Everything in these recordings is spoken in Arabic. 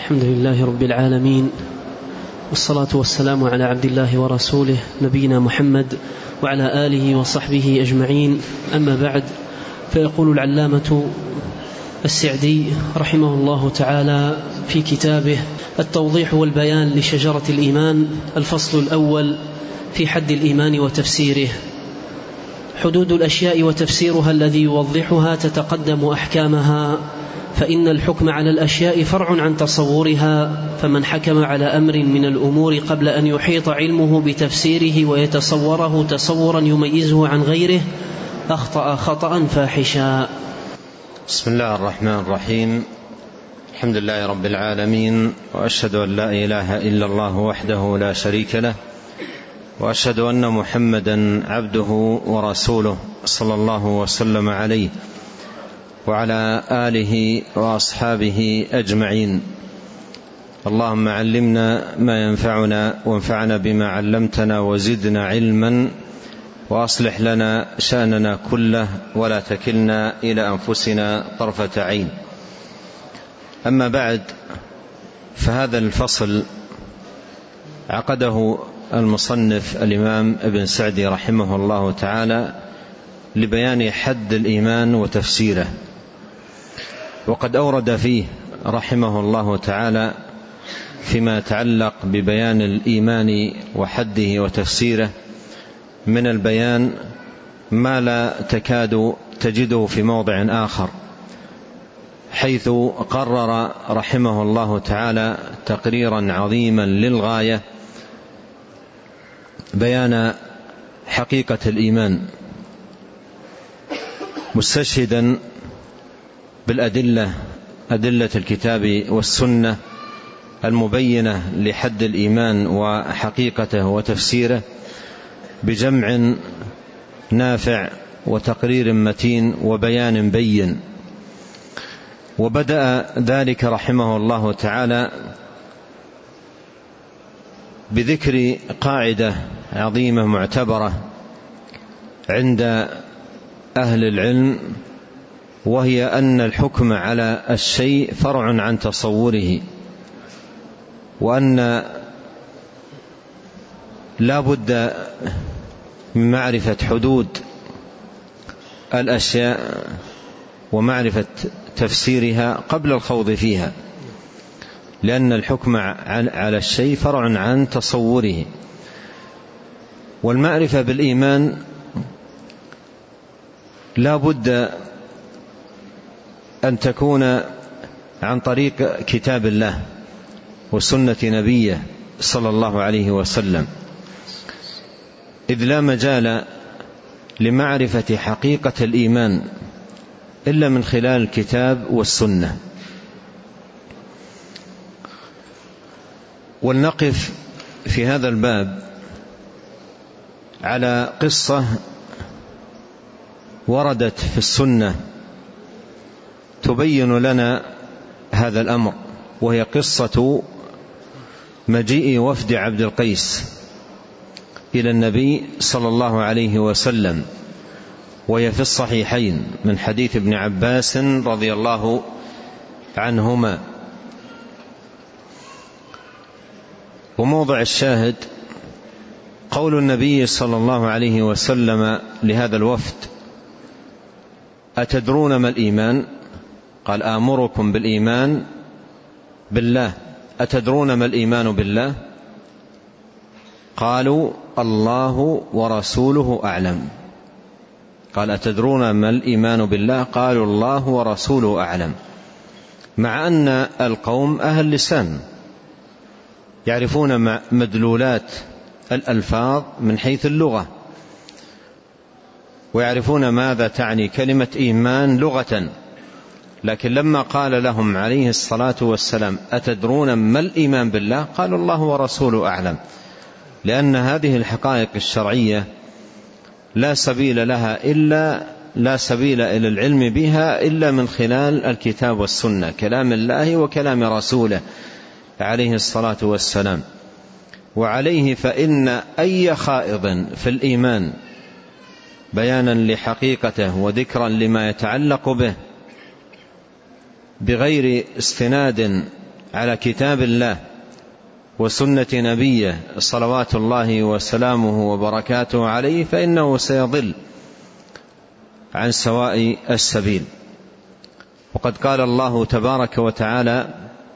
الحمد لله رب العالمين، والصلاة والسلام على عبد الله ورسوله نبينا محمد وعلى آله وصحبه أجمعين. أما بعد، فيقول العلامة السعدي رحمه الله تعالى في كتابه التوضيح والبيان لشجرة الإيمان، الفصل الأول في حد الإيمان وتفسيره: حدود الأشياء وتفسيرها الذي يوضحها تتقدم أحكامها، فإن الحكم على الأشياء فرع عن تصورها، فمن حكم على أمر من الأمور قبل أن يحيط علمه بتفسيره ويتصوره تصورا يميزه عن غيره أخطأ خطأ فاحشا. بسم الله الرحمن الرحيم. الحمد لله رب العالمين، وأشهد أن لا إله إلا الله وحده لا شريك له، وأشهد أن محمدا عبده ورسوله صلى الله وسلم عليه وعلى آله وأصحابه أجمعين. اللهم علمنا ما ينفعنا، وانفعنا بما علمتنا، وزدنا علما، وأصلح لنا شأننا كله، ولا تكلنا إلى أنفسنا طرفة عين. أما بعد، فهذا الفصل عقده المصنف الإمام ابن سعدي رحمه الله تعالى لبيان حد الإيمان وتفسيره، وقد أورد فيه رحمه الله تعالى فيما يتعلق ببيان الإيمان وحده وتفسيره من البيان ما لا تكاد تجده في موضع آخر، حيث قرر رحمه الله تعالى تقريرا عظيما للغاية بيان حقيقة الإيمان، مستشهدا بالأدلة، أدلة الكتاب والسنة المبينة لحد الإيمان وحقيقته وتفسيره بجمع نافع وتقرير متين وبيان بين. وبدأ ذلك رحمه الله تعالى بذكر قاعدة عظيمة معتبرة عند أهل العلم، وهي أن الحكم على الشيء فرع عن تصوره، وأن لا بد من معرفة حدود الأشياء ومعرفة تفسيرها قبل الخوض فيها، لأن الحكم على الشيء فرع عن تصوره. والمعرفة بالإيمان لا بد أن تكون عن طريق كتاب الله وسنة نبيه صلى الله عليه وسلم، إذ لا مجال لمعرفة حقيقة الإيمان إلا من خلال الكتاب والسنة. ولنقف في هذا الباب على قصة وردت في السنة تبين لنا هذا الأمر، وهي قصة مجيء وفد عبد القيس إلى النبي صلى الله عليه وسلم، وهي في الصحيحين من حديث ابن عباس رضي الله عنهما. وموضع الشاهد قول النبي صلى الله عليه وسلم لهذا الوفد: أتدرون ما الإيمان؟ قال: آمركم بالإيمان بالله. أتدرون ما الإيمان بالله؟ قالوا: الله ورسوله أعلم. قال: أتدرون ما الإيمان بالله؟ قالوا: الله ورسوله أعلم. مع أن القوم أهل لسان يعرفون مدلولات الألفاظ من حيث اللغة، ويعرفون ماذا تعني كلمة إيمان لغة، لكن لما قال لهم عليه الصلاة والسلام: أتدرون ما الإيمان بالله؟ قالوا: الله ورسوله أعلم، لأن هذه الحقائق الشرعية لا سبيل إلى العلم بها إلا من خلال الكتاب والسنة، كلام الله وكلام رسوله عليه الصلاة والسلام. وعليه فإن أي خائض في الإيمان بيانا لحقيقته وذكرا لما يتعلق به بغير استناد على كتاب الله وسنة نبيه صلوات الله وسلامه وبركاته عليه فإنه سيضل عن سواء السبيل. وقد قال الله تبارك وتعالى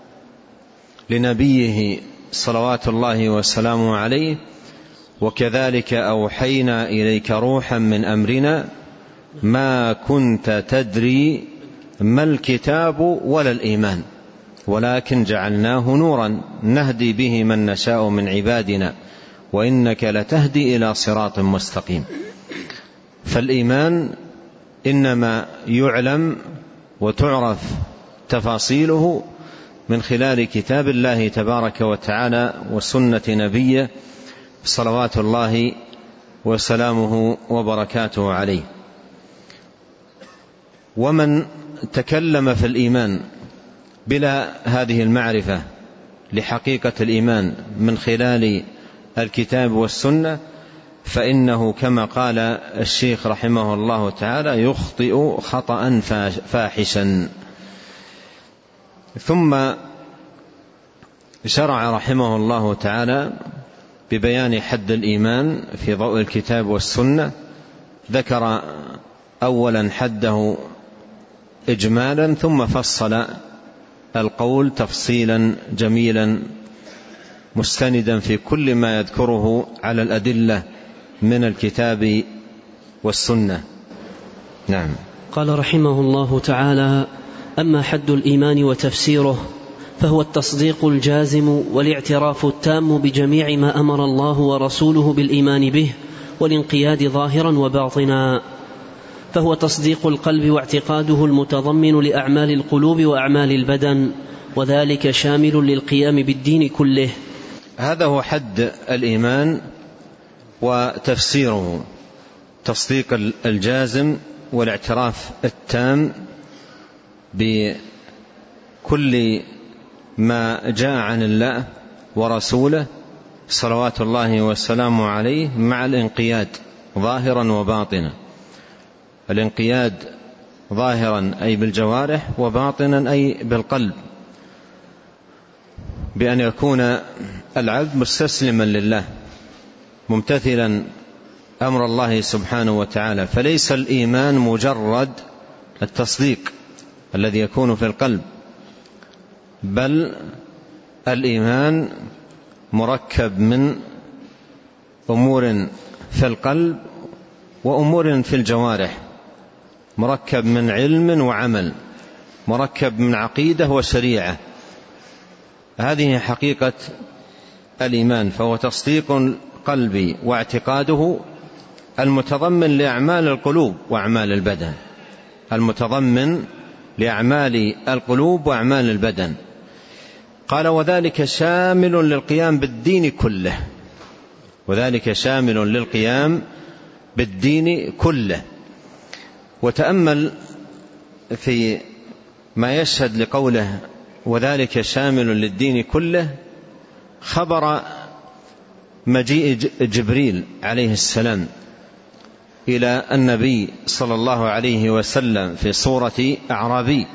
لنبيه صلوات الله وسلامه عليه: وكذلك أوحينا إليك روحا من أمرنا ما كنت تدري ما الكتاب ولا الإيمان ولكن جعلناه نورا نهدي به من نشاء من عبادنا وإنك لتهدي إلى صراط مستقيم. فالإيمان إنما يعلم وتعرف تفاصيله من خلال كتاب الله تبارك وتعالى وسنة نبيه صلوات الله وسلامه وبركاته عليه. ومن تكلم في الإيمان بلا هذه المعرفة لحقيقة الإيمان من خلال الكتاب والسنة فإنه كما قال الشيخ رحمه الله تعالى يخطئ خطأ فاحشا. ثم شرع رحمه الله تعالى ببيان حد الإيمان في ضوء الكتاب والسنة. ذكر أولا حده إجمالا ثم فصل القول تفصيلا جميلا مستندا في كل ما يذكره على الأدلة من الكتاب والسنة. نعم. قال رحمه الله تعالى: أما حد الإيمان وتفسيره فهو التصديق الجازم والاعتراف التام بجميع ما أمر الله ورسوله بالإيمان به والانقياد ظاهرا وباطنا. فهو تصديق القلب واعتقاده المتضمن لأعمال القلوب وأعمال البدن، وذلك شامل للقيام بالدين كله. هذا هو حد الإيمان وتفسيره: تصديق الجازم والاعتراف التام بكل ما جاء عن الله ورسوله صلوات الله والسلام عليه مع الانقياد ظاهرا وباطنا. الانقياد ظاهرا أي بالجوارح وباطنا أي بالقلب، بأن يكون العبد مستسلما لله ممتثلا أمر الله سبحانه وتعالى. فليس الإيمان مجرد التصديق الذي يكون في القلب، بل الإيمان مركب من أمور في القلب وأمور في الجوارح، مركب من علم وعمل، مركب من عقيدة وشريعة. هذه حقيقة الإيمان. فهو تصديق القلب واعتقاده المتضمن لأعمال القلوب وأعمال البدن، المتضمن لأعمال القلوب وأعمال البدن. قال: وذلك شامل للقيام بالدين كله، وذلك شامل للقيام بالدين كله. وتأمل في ما يشهد لقوله وذلك شامل للدين كله خبر مجيء جبريل عليه السلام إلى النبي صلى الله عليه وسلم في صورة أعرابي،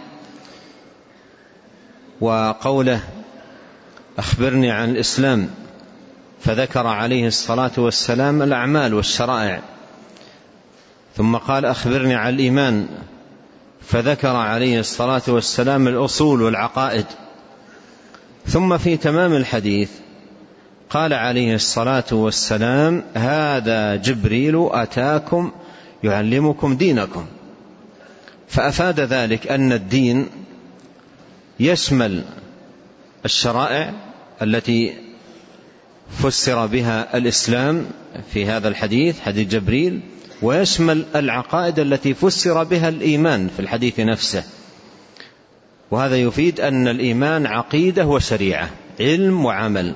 وقوله أخبرني عن الإسلام، فذكر عليه الصلاة والسلام الأعمال والشرائع. ثم قال أخبرني عن الإيمان، فذكر عليه الصلاة والسلام الأصول والعقائد. ثم في تمام الحديث قال عليه الصلاة والسلام: هذا جبريل أتاكم يعلمكم دينكم. فأفاد ذلك أن الدين يشمل الشرائع التي فسر بها الإسلام في هذا الحديث، حديث جبريل، ويشمل العقائد التي فسر بها الإيمان في الحديث نفسه. وهذا يفيد أن الإيمان عقيدة وشريعة، علم وعمل.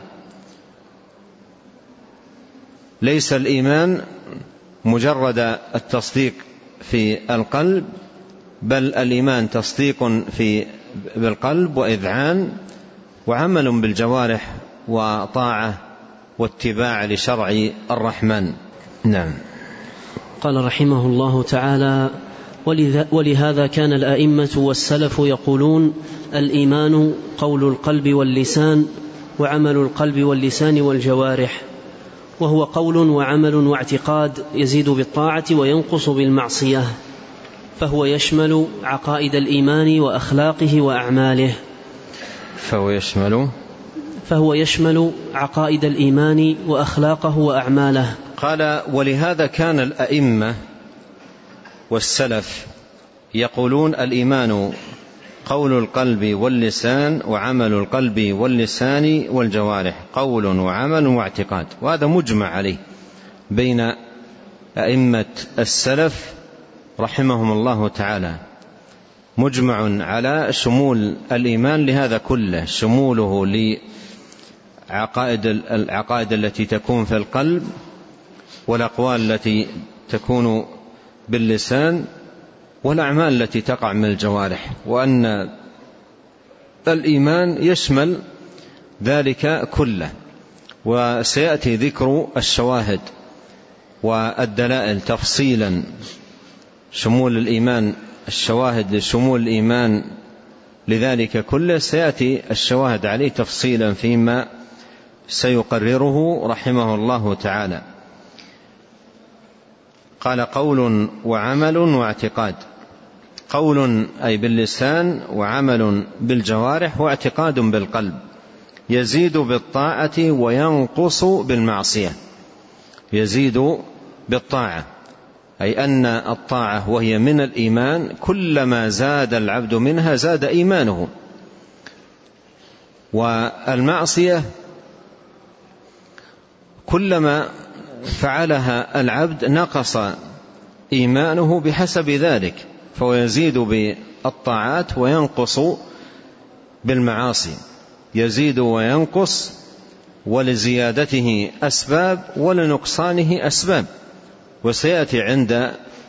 ليس الإيمان مجرد التصديق في القلب، بل الإيمان تصديق بالقلب وإذعان وعمل بالجوارح وطاعة واتباع لشرع الرحمن. نعم. قال رحمه الله تعالى: ولهذا كان الأئمة والسلف يقولون: الإيمان قول القلب واللسان، وعمل القلب واللسان والجوارح، وهو قول وعمل واعتقاد يزيد بالطاعة وينقص بالمعصية، فهو يشمل عقائد الإيمان وأخلاقه وأعماله. فهو يشمل عقائد الإيمان وأخلاقه وأعماله. قال: ولهذا كان الأئمة والسلف يقولون: الإيمان قول القلب واللسان، وعمل القلب واللسان والجوارح، قول وعمل واعتقاد. وهذا مجمع عليه بين أئمة السلف رحمهم الله تعالى، مجمع على شمول الإيمان لهذا كله، شموله العقائد التي تكون في القلب، والأقوال التي تكون باللسان، والأعمال التي تقع من الجوارح، وأن الإيمان يشمل ذلك كله. وسيأتي ذكر الشواهد والدلائل تفصيلا، شمول الإيمان، الشواهد لشمول الإيمان لذلك كله سيأتي الشواهد عليه تفصيلا فيما سيقرره رحمه الله تعالى. قال: قول وعمل واعتقاد. قول أي باللسان، وعمل بالجوارح، واعتقاد بالقلب، يزيد بالطاعة وينقص بالمعصية. يزيد بالطاعة أي أن الطاعة وهي من الإيمان، كلما زاد العبد منها زاد إيمانه، والمعصية كلما فعلها العبد نقص إيمانه بحسب ذلك، فهو يزيد بالطاعات وينقص بالمعاصي، يزيد وينقص، ولزيادته أسباب ولنقصانه أسباب. وسيأتي عند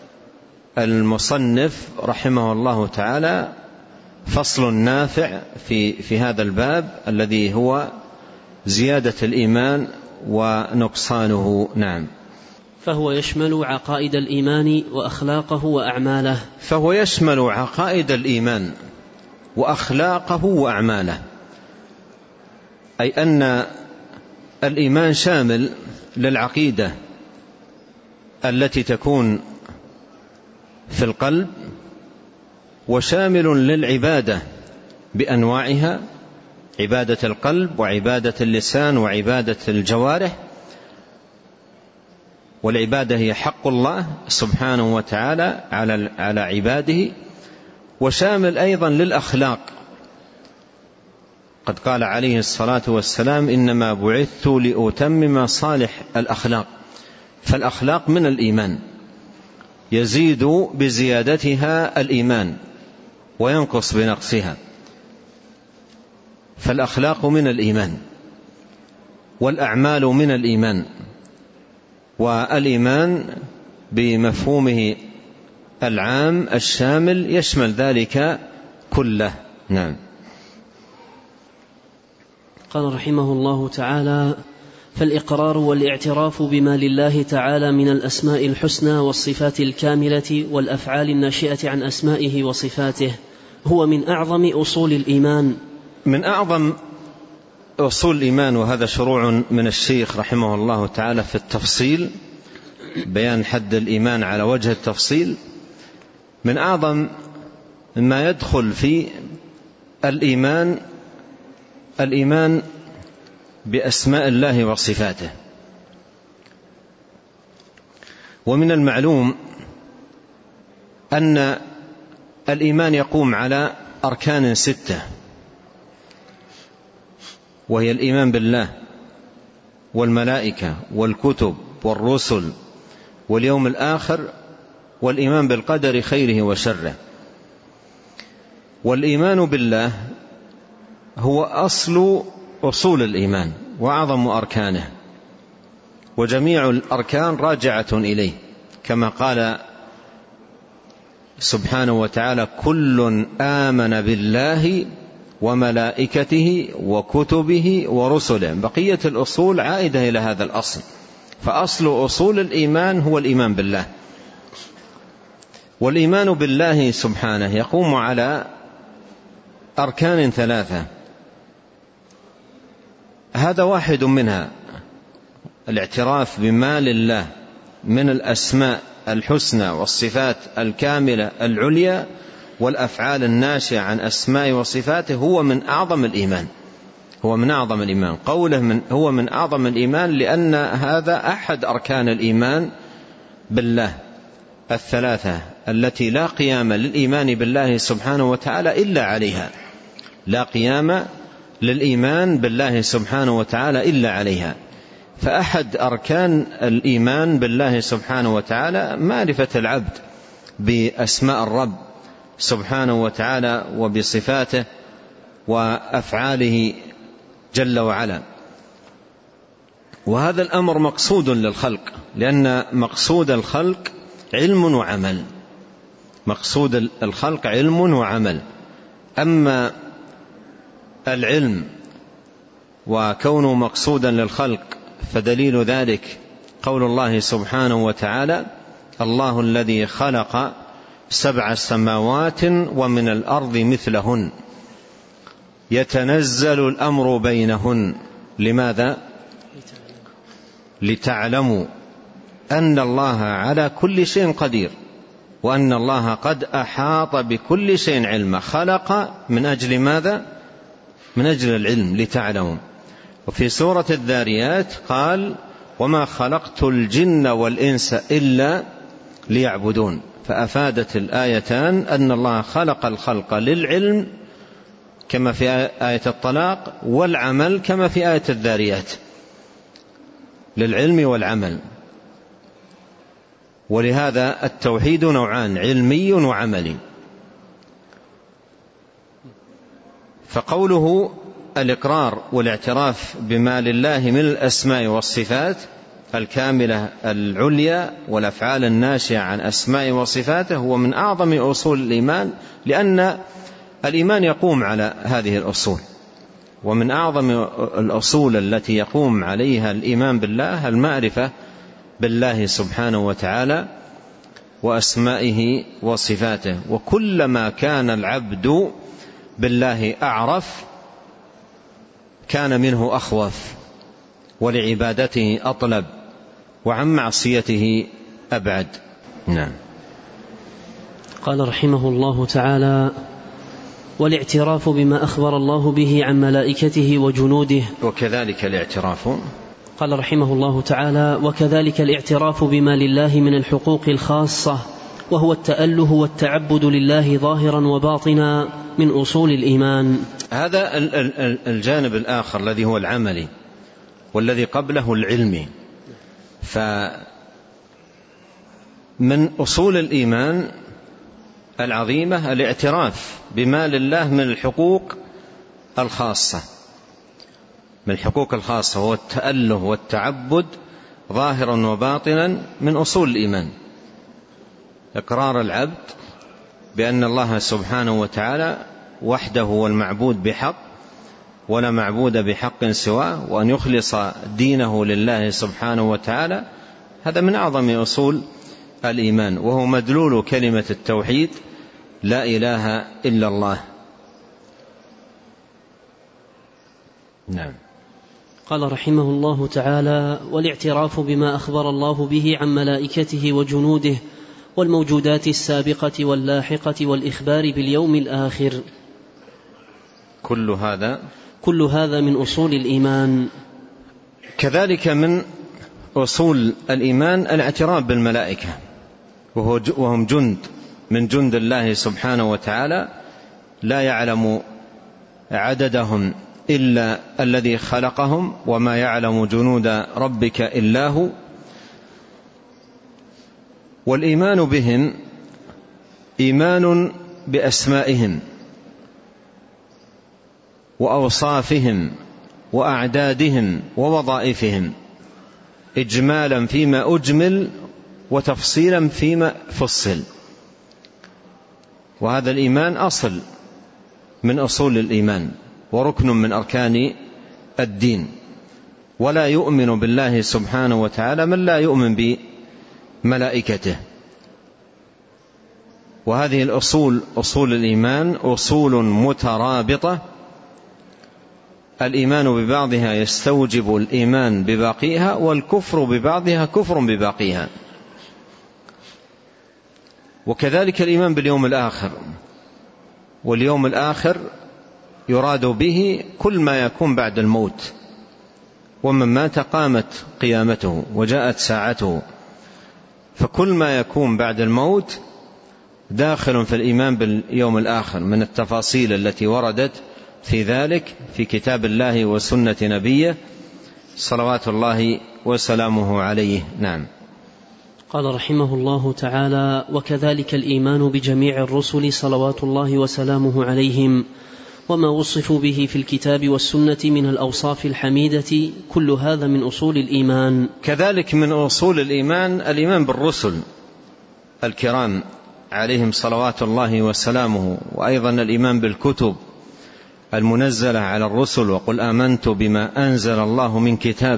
المصنف رحمه الله تعالى فصل نافع في هذا الباب الذي هو زيادة الإيمان ونقصانه. نعم. فهو يشمل عقائد الإيمان وأخلاقه وأعماله. فهو يشمل عقائد الإيمان وأخلاقه وأعماله، أي أن الإيمان شامل للعقيدة التي تكون في القلب، وشامل للعبادة بأنواعها، عبادة القلب وعبادة اللسان وعبادة الجوارح. والعبادة هي حق الله سبحانه وتعالى على عباده، وشامل أيضا للأخلاق. قد قال عليه الصلاة والسلام: إنما بعثت لأتمم صالح الأخلاق. فالأخلاق من الإيمان، يزيد بزيادتها الإيمان وينقص بنقصها. فالأخلاق من الإيمان، والأعمال من الإيمان، والإيمان بمفهومه العام الشامل يشمل ذلك كله. نعم. قال رحمه الله تعالى: فالإقرار والاعتراف بما لله تعالى من الأسماء الحسنى والصفات الكاملة والأفعال الناشئة عن أسمائه وصفاته هو من أعظم أصول الإيمان. من أعظم أصول الإيمان، وهذا شروع من الشيخ رحمه الله تعالى في التفصيل، بيان حد الإيمان على وجه التفصيل. من أعظم ما يدخل في الإيمان بأسماء الله وصفاته. ومن المعلوم أن الإيمان يقوم على أركان 6، وهي الإيمان بالله والملائكة والكتب والرسل واليوم الآخر، والإيمان بالقدر خيره وشره. والإيمان بالله هو أصول الإيمان وأعظم أركانه، وجميع الأركان راجعة إليه، كما قال سبحانه وتعالى: كل آمن بالله وملائكته وكتبه ورسله. بقية الأصول عائدة إلى هذا الأصل، فأصل أصول الإيمان هو الإيمان بالله. والإيمان بالله سبحانه يقوم على أركان ثلاثة، هذا واحد منها: الاعتراف بما لله من الأسماء الحسنى والصفات الكاملة العليا والأفعال الناشئة عن أسماء وصفاته، هو من أعظم الإيمان. هو من أعظم الإيمان. قوله هو من أعظم الإيمان لأن هذا أحد أركان الإيمان بالله الثلاثة التي لا قيام للإيمان بالله سبحانه وتعالى إلا عليها. لا قيام للإيمان بالله سبحانه وتعالى إلا عليها. فأحد أركان الإيمان بالله سبحانه وتعالى معرفة العبد بأسماء الرب سبحانه وتعالى وبصفاته وأفعاله جل وعلا. وهذا الأمر مقصود للخلق، لأن مقصود الخلق علم وعمل. مقصود الخلق علم وعمل. أما العلم وكونه مقصودا للخلق فدليل ذلك قول الله سبحانه وتعالى: الله الذي خلق 7 سماوات ومن الأرض مثلهن يتنزل الأمر بينهن. لماذا؟ لتعلموا أن الله على كل شيء قدير وأن الله قد أحاط بكل شيء علما. خلق من أجل ماذا؟ من أجل العلم، لتعلموا. وفي سورة الذاريات قال: وما خلقت الجن والإنس إلا ليعبدون. فأفادت الآيتان أن الله خلق الخلق للعلم كما في آية الطلاق، والعمل كما في آية الذاريات، للعلم والعمل. ولهذا التوحيد نوعان: علمي وعملي. فقوله الإقرار والاعتراف بما لله من الأسماء والصفات الكاملة العليا والأفعال الناشئة عن أسماء وصفاته هو من أعظم أصول الإيمان، لأن الإيمان يقوم على هذه الأصول. ومن أعظم الأصول التي يقوم عليها الإيمان بالله المعرفة بالله سبحانه وتعالى وأسمائه وصفاته. وكلما كان العبد بالله أعرف كان منه أخوف، ولعبادته أطلب، وعن معصيته أبعد. نعم. قال رحمه الله تعالى: والاعتراف بما أخبر الله به عن ملائكته وجنوده. وكذلك الاعتراف، قال رحمه الله تعالى: وكذلك الاعتراف بما لله من الحقوق الخاصة، وهو التأله والتعبد لله ظاهرا وباطنا، من أصول الإيمان. هذا الجانب الآخر الذي هو العملي، والذي قبله العلمي. فمن أصول الإيمان العظيمة الاعتراف بما لله من الحقوق الخاصة. من الحقوق الخاصة هو التأله والتعبد ظاهرا وباطنا، من أصول الإيمان. إقرار العبد بأن الله سبحانه وتعالى وحده هو المعبود بحق ولا معبود بحق سواه، وأن يخلص دينه لله سبحانه وتعالى. هذا من أعظم أصول الإيمان، وهو مدلول كلمة التوحيد: لا إله إلا الله. نعم. قال رحمه الله تعالى: والاعتراف بما أخبر الله به عن ملائكته وجنوده والموجودات السابقة واللاحقة والإخبار باليوم الآخر. كل هذا من أصول الإيمان. كذلك من أصول الإيمان الاعتراف بالملائكة، وهم جند من جند الله سبحانه وتعالى، لا يعلم عددهم إلا الذي خلقهم، وما يعلم جنود ربك إلا هو. والإيمان بهم إيمان بأسمائهم وأوصافهم وأعدادهم ووظائفهم، إجمالا فيما أجمل وتفصيلا فيما فصل. وهذا الإيمان أصل من أصول الإيمان وركن من أركان الدين. ولا يؤمن بالله سبحانه وتعالى من لا يؤمن بملائكته. وهذه الأصول أصول الإيمان أصول مترابطة، الإيمان ببعضها يستوجب الإيمان بباقيها، والكفر ببعضها كفر بباقيها. وكذلك الإيمان باليوم الآخر، واليوم الآخر يراد به كل ما يكون بعد الموت، ومن مات قامت قيامته وجاءت ساعته، فكل ما يكون بعد الموت داخل في الإيمان باليوم الآخر من التفاصيل التي وردت في ذلك في كتاب الله وسنة نبيه صلوات الله وسلامه عليه. نعم. قال رحمه الله تعالى: وكذلك الإيمان بجميع الرسل صلوات الله وسلامه عليهم وما وصفوا به في الكتاب والسنة من الأوصاف الحميدة، كل هذا من أصول الإيمان. كذلك من أصول الإيمان الإيمان بالرسل الكرام عليهم صلوات الله وسلامه، وأيضا الإيمان بالكتب المنزلة على الرسل، وقل آمنت بما أنزل الله من كتاب.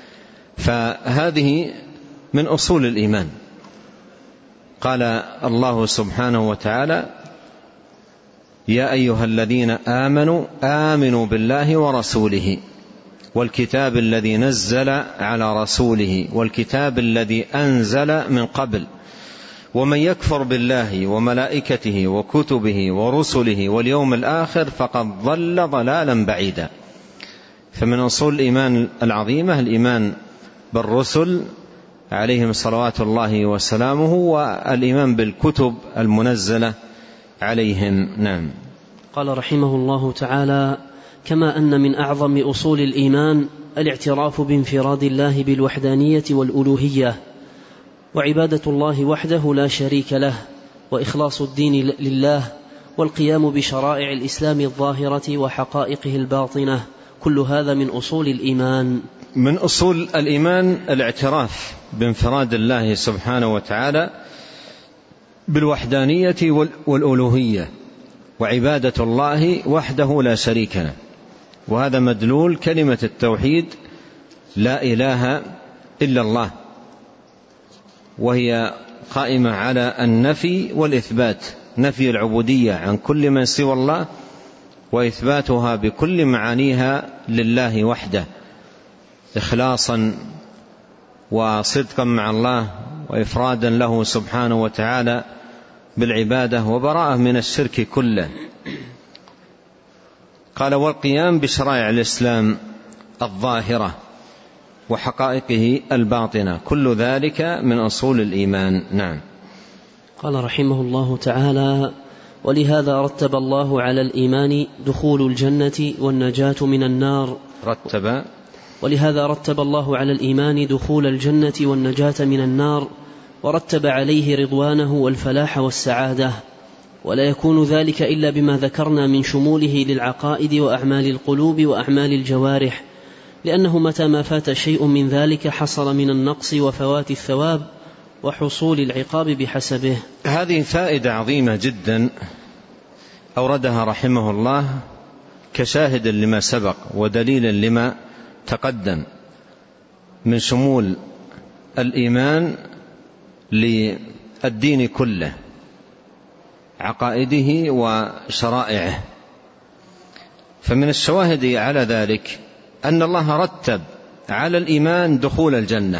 فهذه من أصول الإيمان. قال الله سبحانه وتعالى: يا أيها الذين آمنوا آمنوا بالله ورسوله والكتاب الذي نزل على رسوله والكتاب الذي أنزل من قبل ومن يكفر بالله وملائكته وكتبه ورسله واليوم الآخر فقد ضل ضلالا بعيدا. فمن أصول الإيمان العظيمة الإيمان بالرسل عليهم صلوات الله وسلامه، والإيمان بالكتب المنزلة عليهم. نعم. قال رحمه الله تعالى: كما أن من أعظم أصول الإيمان الاعتراف بانفراد الله بالوحدانية والألوهية، وعبادة الله وحده لا شريك له، وإخلاص الدين لله، والقيام بشرائع الإسلام الظاهرة وحقائقه الباطنة، كل هذا من أصول الإيمان. من أصول الإيمان الاعتراف بانفراد الله سبحانه وتعالى بالوحدانية والألوهية، وعبادة الله وحده لا شريك له. وهذا مدلول كلمة التوحيد لا إله إلا الله، وهي قائمة على النفي والإثبات، نفي العبودية عن كل من سوى الله، وإثباتها بكل معانيها لله وحده، إخلاصا وصدقا مع الله، وإفرادا له سبحانه وتعالى بالعبادة، وبراءة من الشرك كله. قال: والقيام بشرائع الإسلام الظاهرة وحقائقه الباطنة، كل ذلك من أصول الإيمان. نعم. قال رحمه الله تعالى: ولهذا رتب الله على الإيمان دخول الجنة والنجاة من النار. ولهذا رتب الله على الإيمان دخول الجنة والنجاة من النار، ورتب عليه رضوانه والفلاح والسعادة، ولا يكون ذلك إلا بما ذكرنا من شموله للعقائد وأعمال القلوب وأعمال الجوارح، لأنه متى ما فات شيء من ذلك حصل من النقص وفوات الثواب وحصول العقاب بحسبه. هذه فائدة عظيمة جدا أوردها رحمه الله كشاهد لما سبق ودليل لما تقدم من شمول الإيمان للدين كله، عقائده وشرائعه. فمن الشواهد على ذلك أن الله رتب على الإيمان دخول الجنة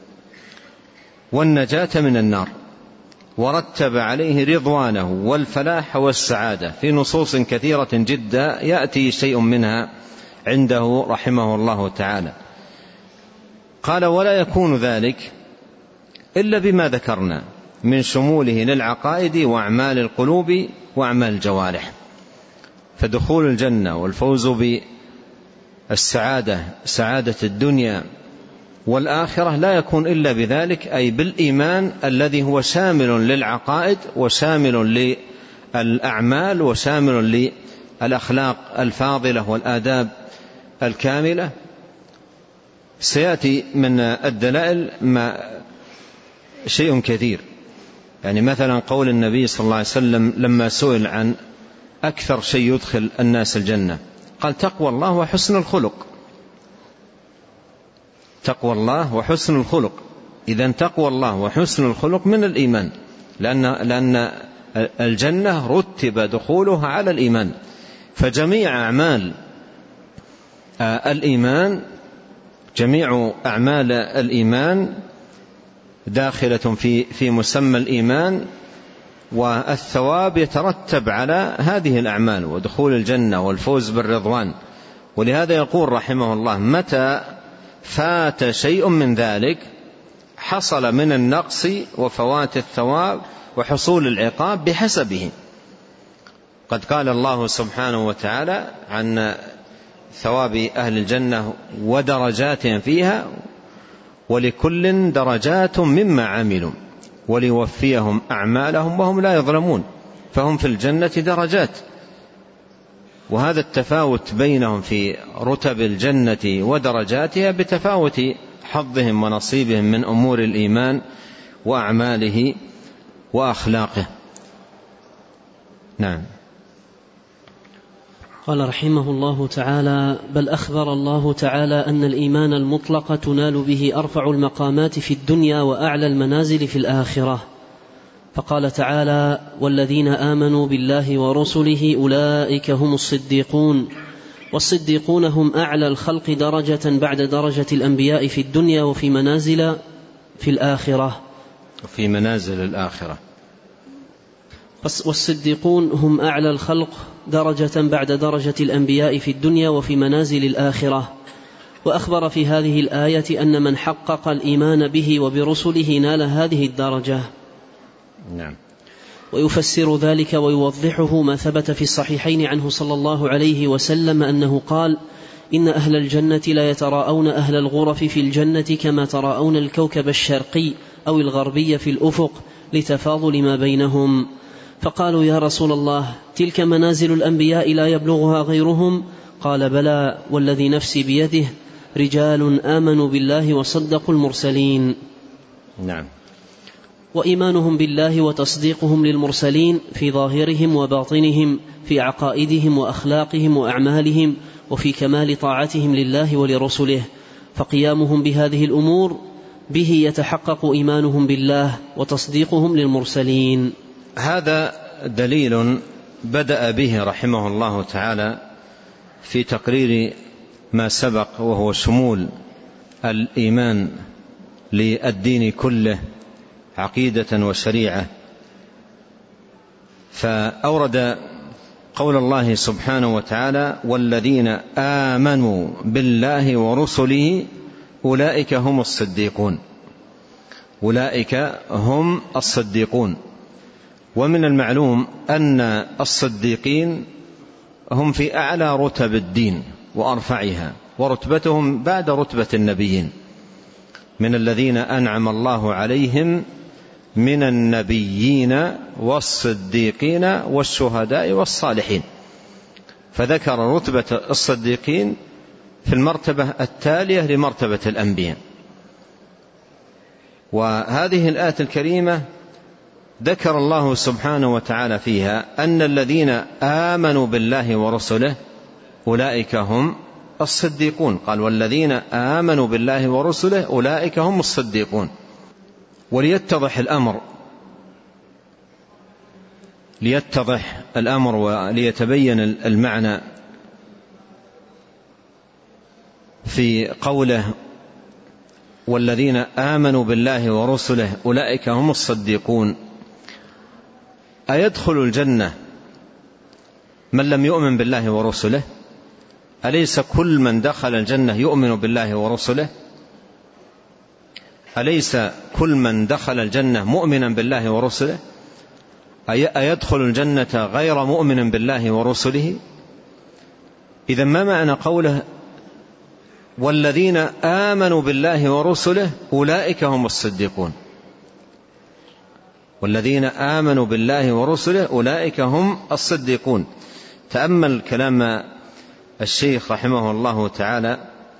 والنجاة من النار، ورتب عليه رضوانه والفلاح والسعادة في نصوص كثيرة جدا يأتي شيء منها عنده رحمه الله تعالى. قال: ولا يكون ذلك إلا بما ذكرنا من شموله للعقائد وأعمال القلوب وأعمال الجوارح. فدخول الجنة والفوز بالسعادة، سعادة الدنيا والآخرة، لا يكون إلا بذلك، أي بالإيمان الذي هو شامل للعقائد وشامل للأعمال وشامل للأخلاق الفاضلة والآداب الكاملة. سيأتي من الدلائل شيء كثير، يعني مثلا قول النبي صلى الله عليه وسلم لما سئل عن أكثر شيء يدخل الناس الجنة قال: تقوى الله وحسن الخلق. تقوى الله وحسن الخلق. إذن تقوى الله وحسن الخلق من الإيمان، لأن الجنة رتب دخولها على الإيمان، فجميع أعمال الإيمان، جميع أعمال الإيمان داخلة في مسمى الإيمان، والثواب يترتب على هذه الأعمال ودخول الجنة والفوز بالرضوان. ولهذا يقول رحمه الله: متى فات شيء من ذلك حصل من النقص وفوات الثواب وحصول العقاب بحسبه. قد قال الله سبحانه وتعالى عن ثواب أهل الجنة ودرجاتهم فيها: ولكل درجات مما عملوا وليوفيهم أعمالهم وهم لا يظلمون. فهم في الجنة درجات، وهذا التفاوت بينهم في رتب الجنة ودرجاتها بتفاوت حظهم ونصيبهم من أمور الإيمان وأعماله وأخلاقه. نعم. قال رحمه الله تعالى: بل أخبر الله تعالى أن الإيمان المطلق تنال به أرفع المقامات في الدنيا وأعلى المنازل في الآخرة، فقال تعالى: والذين آمنوا بالله ورسله أولئك هم الصديقون، والصديقون هم أعلى الخلق درجة بعد درجة الأنبياء في الدنيا وفي منازل في الآخرة. وفي منازل الآخرة. والصديقون هم أعلى الخلق درجة بعد درجة الأنبياء في الدنيا وفي منازل الآخرة. وأخبر في هذه الآية أن من حقق الإيمان به وبرسله نال هذه الدرجة. نعم. ويفسر ذلك ويوضحه ما ثبت في الصحيحين عنه صلى الله عليه وسلم أنه قال: إن أهل الجنة لا يتراءون أهل الغرف في الجنة كما تراءون الكوكب الشرقي أو الغربي في الأفق لتفاضل ما بينهم. فقالوا: يا رسول الله، تلك منازل الأنبياء لا يبلغها غيرهم؟ قال: بلى، والذي نفسي بيده، رجال آمنوا بالله وصدقوا المرسلين. نعم. وإيمانهم بالله وتصديقهم للمرسلين في ظاهرهم وباطنهم، في عقائدهم وأخلاقهم وأعمالهم، وفي كمال طاعتهم لله ولرسله. فقيامهم بهذه الأمور به يتحقق إيمانهم بالله وتصديقهم للمرسلين. هذا دليل بدأ به رحمه الله تعالى في تقرير ما سبق، وهو شمول الإيمان للدين كله عقيدة وشريعة. فأورد قول الله سبحانه وتعالى: والذين آمنوا بالله ورسله أولئك هم الصديقون. أولئك هم الصديقون. ومن المعلوم أن الصديقين هم في أعلى رتب الدين وأرفعها، ورتبتهم بعد رتبة النبيين، من الذين أنعم الله عليهم من النبيين والصديقين والشهداء والصالحين. فذكر رتبة الصديقين في المرتبة التالية لمرتبة الأنبياء. وهذه الآية الكريمة ذكر الله سبحانه وتعالى فيها أن الذين آمنوا بالله ورسله أولئك هم الصديقون. قال: والذين آمنوا بالله ورسله أولئك هم الصديقون. وليتضح الأمر وليتبين المعنى في قوله: والذين آمنوا بالله ورسله أولئك هم الصديقون، أيدخل الجنة من لم يؤمن بالله ورسله؟ أليس كل من دخل الجنة يؤمن بالله ورسله؟ أليس كل من دخل الجنة مؤمنا بالله ورسله؟ أيدخل الجنة غير مؤمن بالله ورسله؟ إذن ما معنى قوله: والذين آمنوا بالله ورسله أولئك هم الصديقون؟ والذين آمنوا بالله ورسله أولئك هم الصديقون. تأمل كلام الشيخ رحمه الله تعالى،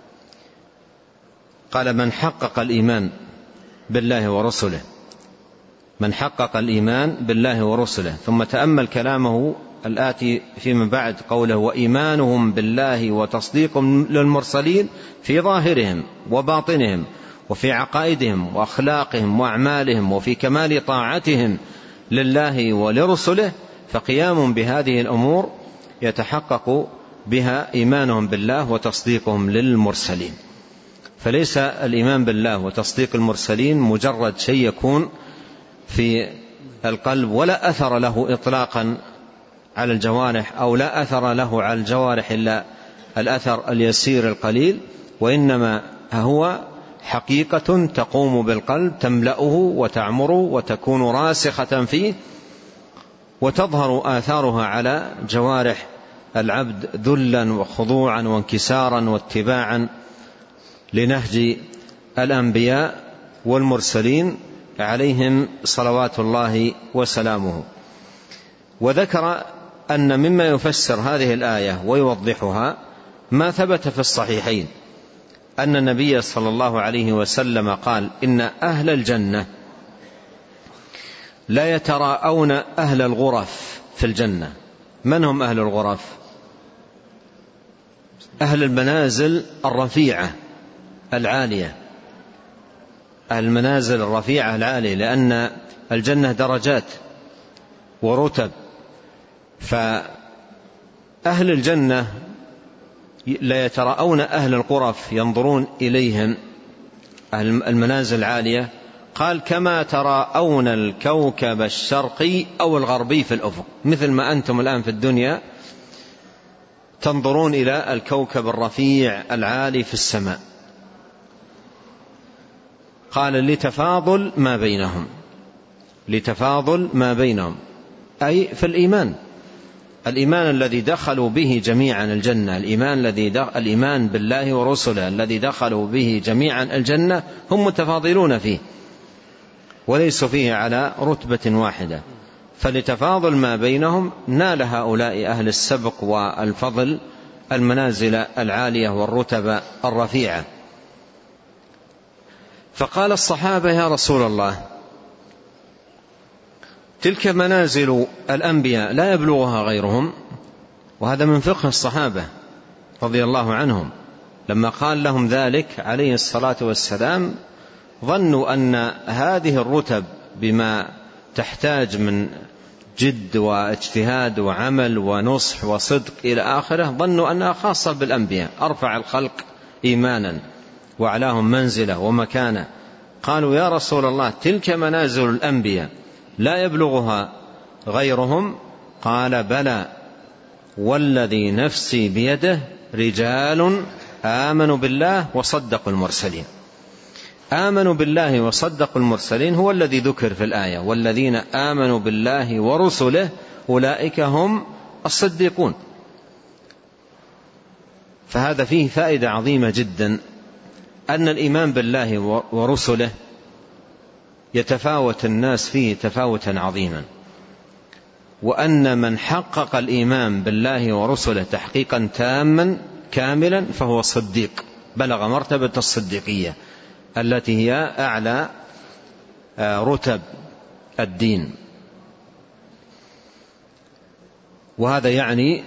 قال: من حقق الإيمان بالله ورسله، من حقق الإيمان بالله ورسله. ثم تأمل كلامه الآتي فيما بعد، قوله: وإيمانهم بالله وتصديقهم للمرسلين في ظاهرهم وباطنهم وفي عقائدهم وأخلاقهم وأعمالهم وفي كمال طاعتهم لله ولرسله، فقيام بهذه الأمور يتحقق بها إيمانهم بالله وتصديقهم للمرسلين. فليس الإيمان بالله وتصديق المرسلين مجرد شيء يكون في القلب ولا أثر له إطلاقا على الجوارح، أو لا أثر له على الجوارح إلا الأثر اليسير القليل، وإنما هو حقيقة تقوم بالقلب تملأه وتعمره وتكون راسخة فيه، وتظهر آثارها على جوارح العبد ذلا وخضوعا وانكسارا واتباعا لنهج الأنبياء والمرسلين عليهم صلوات الله وسلامه. وذكر أن مما يفسر هذه الآية ويوضحها ما ثبت في الصحيحين أن النبي صلى الله عليه وسلم قال: إن أهل الجنة لا يتراءون أهل الغرف في الجنة. من هم أهل الغرف؟ أهل المنازل الرفيعة العالية، أهل المنازل الرفيعة العالية، لأن الجنة درجات ورتب، فأهل الجنة لا يتراءون أهل الغرف ينظرون إليهم، أهل المنازل العالية، قال: كما تراءون الكوكب الشرقي أو الغربي في الأفق، مثل ما أنتم الآن في الدنيا تنظرون إلى الكوكب الرفيع العالي في السماء. قال: لتفاضل ما بينهم، لتفاضل ما بينهم، أي في الإيمان، الإيمان الذي دخلوا به جميعا الجنة، الإيمان بالله ورسله الذي دخلوا به جميعا الجنة هم متفاضلون فيه وليسوا فيه على رتبة واحدة. فلتفاضل ما بينهم نال هؤلاء أهل السبق والفضل المنازل العالية والرتب الرفيعة. فقال الصحابة: يا رسول الله، تلك منازل الأنبياء لا يبلغها غيرهم. وهذا من فقه الصحابة رضي الله عنهم، لما قال لهم ذلك عليه الصلاة والسلام ظنوا أن هذه الرتب بما تحتاج من جد واجتهاد وعمل ونصح وصدق إلى آخره، ظنوا أنها خاصة بالأنبياء، أرفع الخلق إيمانا وأعلاهم منزلة ومكانة. قالوا: يا رسول الله، تلك منازل الأنبياء لا يبلغها غيرهم. قال: بلى، والذي نفسي بيده رجال آمنوا بالله وصدقوا المرسلين. آمنوا بالله وصدقوا المرسلين هو الذي ذكر في الآية: والذين آمنوا بالله ورسله أولئك هم الصديقون. فهذا فيه فائدة عظيمة جدا، أن الإيمان بالله ورسله يتفاوت الناس فيه تفاوتا عظيما، وأن من حقق الإيمان بالله ورسله تحقيقا تاما كاملا فهو صديق، بلغ مرتبة الصديقية التي هي أعلى رتب الدين. وهذا يعني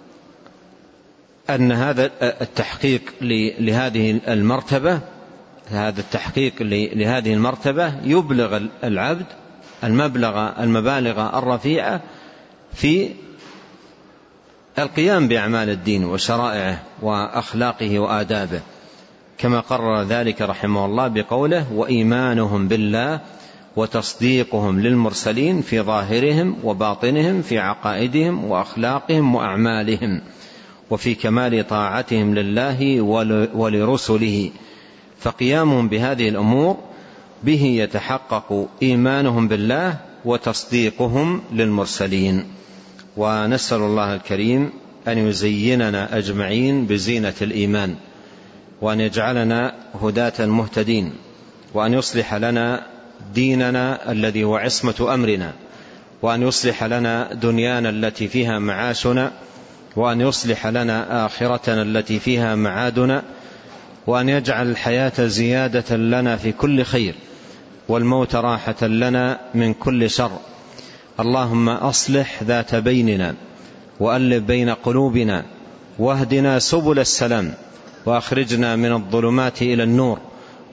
أن هذا التحقيق لهذه المرتبة، هذا التحقيق لهذه المرتبة يبلغ العبد المبالغ الرفيعة في القيام بأعمال الدين وشرائعه وأخلاقه وآدابه، كما قرر ذلك رحمه الله بقوله: وإيمانهم بالله وتصديقهم للمرسلين في ظاهرهم وباطنهم، في عقائدهم وأخلاقهم وأعمالهم، وفي كمال طاعتهم لله ولرسله. فقيامهم بهذه الأمور به يتحقق إيمانهم بالله وتصديقهم للمرسلين. ونسأل الله الكريم أن يزيننا أجمعين بزينة الإيمان، وأن يجعلنا هداة مهتدين، وأن يصلح لنا ديننا الذي هو عصمة أمرنا، وأن يصلح لنا دنيانا التي فيها معاشنا، وأن يصلح لنا آخرتنا التي فيها معادنا، وأن يجعل الحياة زيادة لنا في كل خير، والموت راحة لنا من كل شر. اللهم أصلح ذات بيننا، وألف بين قلوبنا، واهدنا سبل السلام، وأخرجنا من الظلمات إلى النور،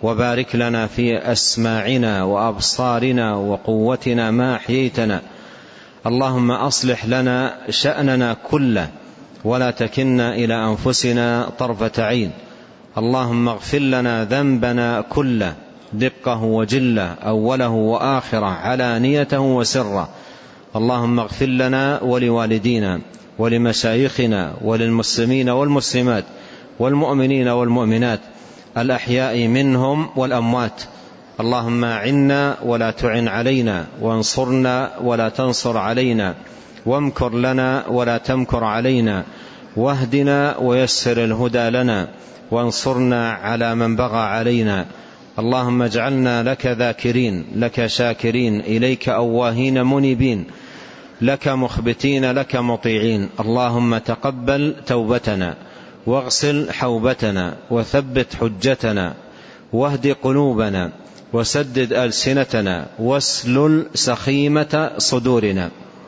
وبارك لنا في أسماعنا وأبصارنا وقوتنا ما أحييتنا. اللهم أصلح لنا شأننا كله ولا تكلنا إلى أنفسنا طرفة عين. اللهم اغفر لنا ذنبنا كله دقه وجله أوله وآخره علانيته وسره. اللهم اغفر لنا ولوالدينا ولمشايخنا وللمسلمين والمسلمات والمؤمنين والمؤمنات الأحياء منهم والأموات. اللهم أعنا ولا تعن علينا، وانصرنا ولا تنصر علينا، وامكر لنا ولا تمكر علينا، واهدنا ويسر الهدى لنا، وانصرنا على من بغى علينا. اللهم اجعلنا لك ذاكرين، لك شاكرين، إليك أواهين منيبين، لك مخبتين، لك مطيعين. اللهم تقبل توبتنا، واغسل حوبتنا، وثبت حجتنا، واهد قلوبنا، وسدد ألسنتنا، واسلل سخيمة صدورنا.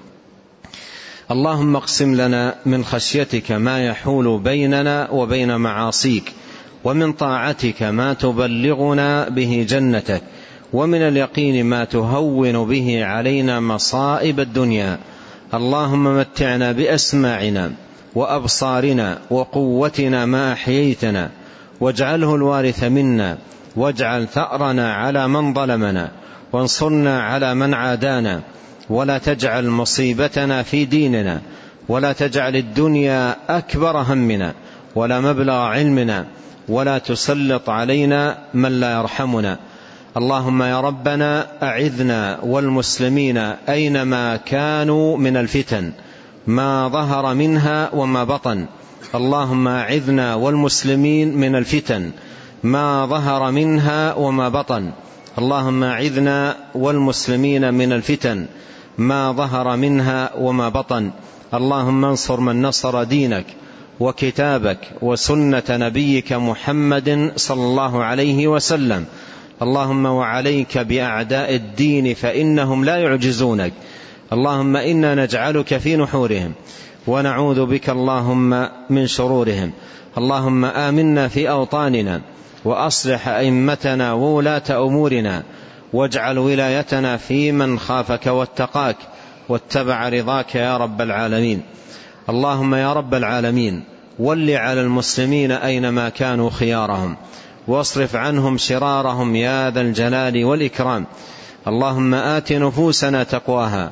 اللهم اقسم لنا من خشيتك ما يحول بيننا وبين معاصيك، ومن طاعتك ما تبلغنا به جنتك، ومن اليقين ما تهون به علينا مصائب الدنيا. اللهم متعنا بأسماعنا وأبصارنا وقوتنا ما أحييتنا، واجعله الوارث منا، واجعل ثأرنا على من ظلمنا، وانصرنا على من عادانا، ولا تجعل مصيبتنا في ديننا، ولا تجعل الدنيا أكبر همنا ولا مبلغ علمنا، ولا تسلط علينا من لا يرحمنا. اللهم يا ربنا أعذنا والمسلمين أينما كانوا من الفتن ما ظهر منها وما بطن. اللهم أعذنا والمسلمين من الفتن ما ظهر منها وما بطن. اللهم أعذنا والمسلمين من الفتن ما ظهر منها وما بطن. اللهم انصر من نصر دينك وكتابك وسنة نبيك محمد صلى الله عليه وسلم. اللهم وعليك بأعداء الدين فإنهم لا يعجزونك. اللهم إنا نجعلك في نحورهم ونعوذ بك اللهم من شرورهم. اللهم آمنا في أوطاننا، وأصلح أئمتنا وولاة أمورنا، واجعل ولايتنا في من خافك واتقاك واتبع رضاك يا رب العالمين. اللهم يا رب العالمين ول على المسلمين أينما كانوا خيارهم، واصرف عنهم شرارهم يا ذا الجلال والإكرام. اللهم آت نفوسنا تقواها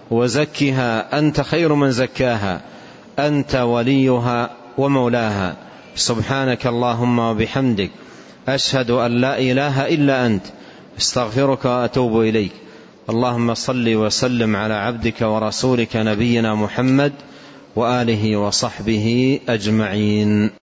وزكها أنت خير من زكاها، أنت وليها ومولاها. سبحانك اللهم وبحمدك، أشهد أن لا إله إلا أنت، استغفرك وأتوب إليك. اللهم صل وسلم على عبدك ورسولك نبينا محمد وآله وصحبه أجمعين.